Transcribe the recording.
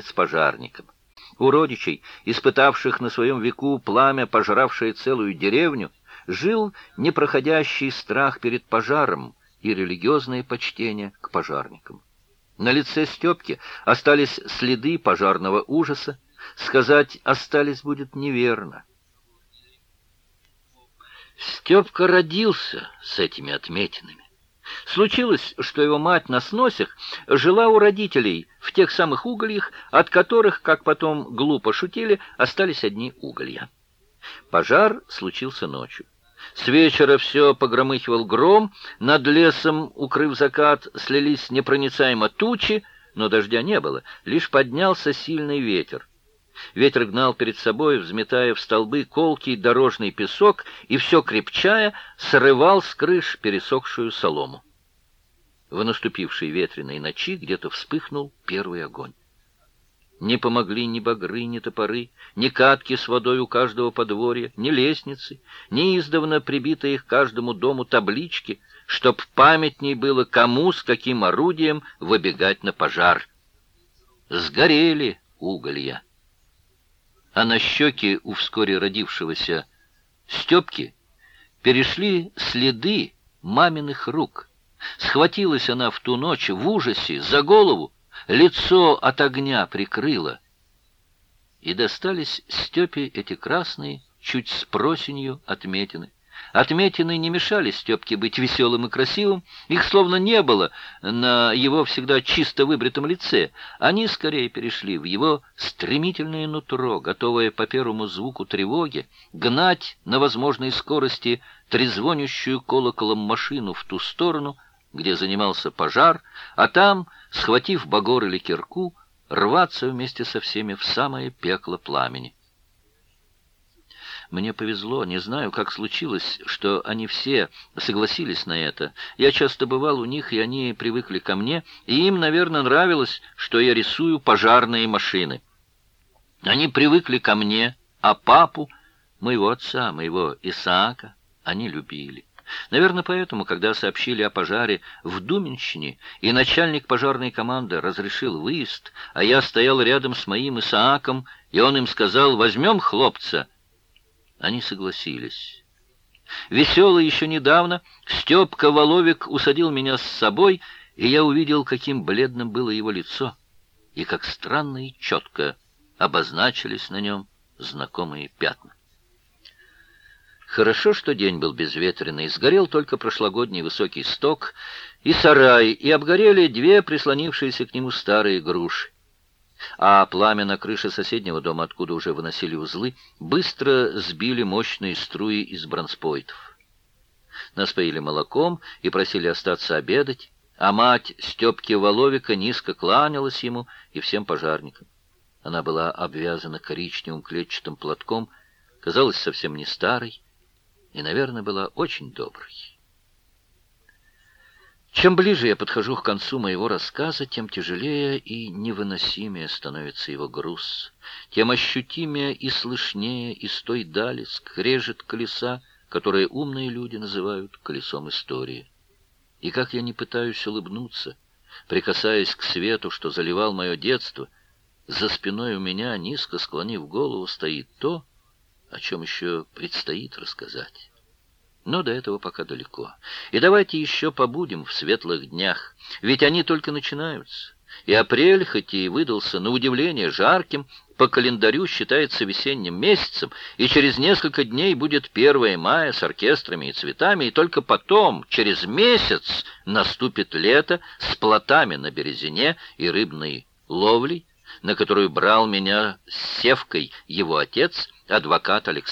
с пожарником. У родичей, испытавших на своем веку пламя, пожравшее целую деревню, жил непроходящий страх перед пожаром и религиозное почтение к пожарникам. На лице Степки остались следы пожарного ужаса. Сказать «остались» будет неверно. Степка родился с этими отметинами. Случилось, что его мать на сносях жила у родителей в тех самых угольях, от которых, как потом глупо шутили, остались одни уголья. Пожар случился ночью. С вечера все погромыхивал гром, над лесом, укрыв закат, слились непроницаемо тучи, но дождя не было, лишь поднялся сильный ветер. Ветер гнал перед собой, взметая в столбы колкий дорожный песок, и все крепчая срывал с крыш пересохшую солому. В наступившей ветреной ночи где-то вспыхнул первый огонь. Не помогли ни багры, ни топоры, ни катки с водой у каждого подворья, ни лестницы, ни издавна прибитые к каждому дому таблички, чтоб памятней было, кому с каким орудием выбегать на пожар. Сгорели уголья. А на щеки у вскоре родившегося Степки перешли следы маминых рук. Схватилась она в ту ночь в ужасе за голову, лицо от огня прикрыло. И достались Степе эти красные, чуть с просенью отметины. Отметины не мешали Степке быть веселым и красивым, их словно не было на его всегда чисто выбритом лице. Они скорее перешли в его стремительное нутро, готовое по первому звуку тревоги гнать на возможной скорости трезвонящую колоколом машину в ту сторону, где занимался пожар, а там, схватив багор или кирку, рваться вместе со всеми в самое пекло пламени. Мне повезло, не знаю, как случилось, что они все согласились на это. Я часто бывал у них, и они привыкли ко мне, и им, наверное, нравилось, что я рисую пожарные машины. Они привыкли ко мне, а папу, моего отца, моего Исаака, они любили. Наверное, поэтому, когда сообщили о пожаре в Думенщине, и начальник пожарной команды разрешил выезд, а я стоял рядом с моим Исааком, и он им сказал: «Возьмем хлопца», они согласились. Веселый еще недавно Степка Воловик усадил меня с собой, и я увидел, каким бледным было его лицо, и как странно и четко обозначились на нем знакомые пятна. Хорошо, что день был безветренный, сгорел только прошлогодний высокий сток и сарай, и обгорели две прислонившиеся к нему старые груши. А пламя на крыше соседнего дома, откуда уже выносили узлы, быстро сбили мощные струи из бронспойтов. Нас поили молоком и просили остаться обедать, а мать Степки Воловика низко кланялась ему и всем пожарникам. Она была обвязана коричневым клетчатым платком, казалась совсем не старой и, наверное, была очень доброй. Чем ближе я подхожу к концу моего рассказа, тем тяжелее и невыносимее становится его груз, тем ощутимее и слышнее из той дали скрежет колеса, которое умные люди называют колесом истории. И как я не пытаюсь улыбнуться, прикасаясь к свету, что заливал мое детство, за спиной у меня, низко склонив голову, стоит то, о чем еще предстоит рассказать. Но до этого пока далеко. И давайте еще побудем в светлых днях, ведь они только начинаются. И апрель, хоть и выдался на удивление жарким, по календарю считается весенним месяцем, и через несколько дней будет 1 мая с оркестрами и цветами, и только потом, через месяц, наступит лето с плотами на березине и рыбной ловлей, на которую брал меня с Севкой его отец, адвокат Александр.